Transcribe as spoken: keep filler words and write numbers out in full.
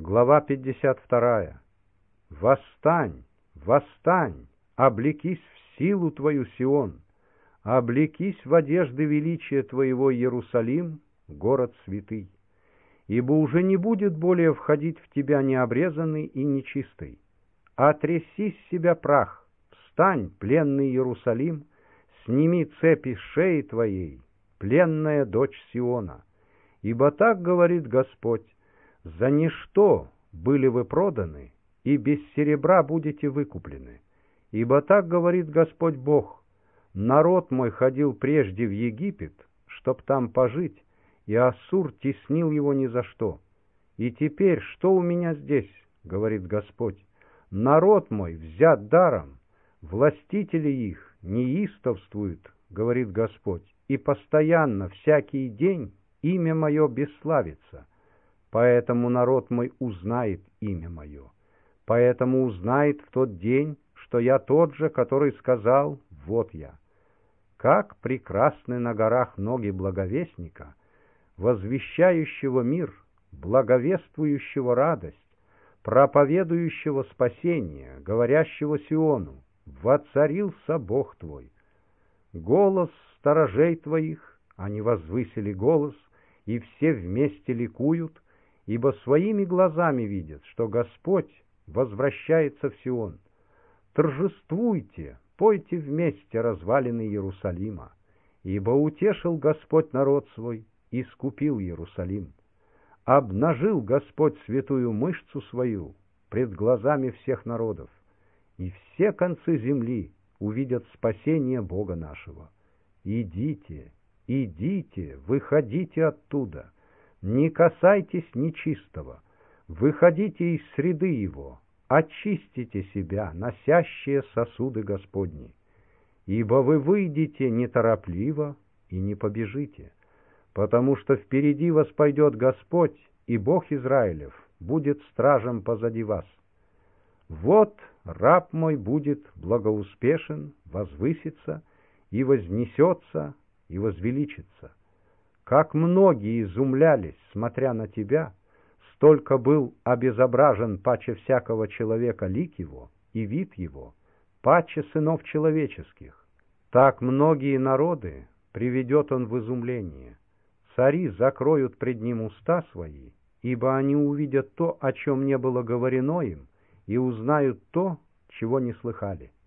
Глава пятьдесят вторая. Восстань, восстань, облекись в силу твою, Сион, облекись в одежды величия твоего, Иерусалим, город святый. Ибо уже не будет более входить в тебя необрезанный и нечистый. Отряси с себя прах, встань, пленный Иерусалим, сними цепи с шеи твоей, пленная дочь Сиона. Ибо так говорит Господь: за ничто были вы проданы, и без серебра будете выкуплены. Ибо так говорит Господь Бог: народ мой ходил прежде в Египет, чтоб там пожить, и Ассур теснил его ни за что. И теперь что у меня здесь, говорит Господь? Народ мой взят даром, властители их неистовствуют, говорит Господь, и постоянно, всякий день, имя мое бесславится. Поэтому народ мой узнает имя мое. Поэтому узнает в тот день, что я тот же, который сказал: вот я. Как прекрасны на горах ноги благовестника, возвещающего мир, благовествующего радость, проповедующего спасение, говорящего Сиону: воцарился Бог твой. Голос сторожей твоих, они возвысили голос, и все вместе ликуют, ибо своими глазами видят, что Господь возвращается в Сион. Торжествуйте, пойте вместе, развалины Иерусалима, ибо утешил Господь народ свой, искупил Иерусалим. Обнажил Господь святую мышцу свою пред глазами всех народов, и все концы земли увидят спасение Бога нашего. Идите, идите, выходите оттуда, не касайтесь нечистого, выходите из среды его, очистите себя, носящие сосуды Господни. Ибо вы выйдете неторопливо и не побежите, потому что впереди вас пойдет Господь, и Бог Израилев будет стражем позади вас. Вот раб мой будет благоуспешен, возвысится, и вознесется, и возвеличится. Как многие изумлялись, смотря на тебя, столько был обезображен паче всякого человека лик его и вид его, паче сынов человеческих. Так многие народы приведет он в изумление. Цари закроют пред ним уста свои, ибо они увидят то, о чем не было говорено им, и узнают то, чего не слыхали.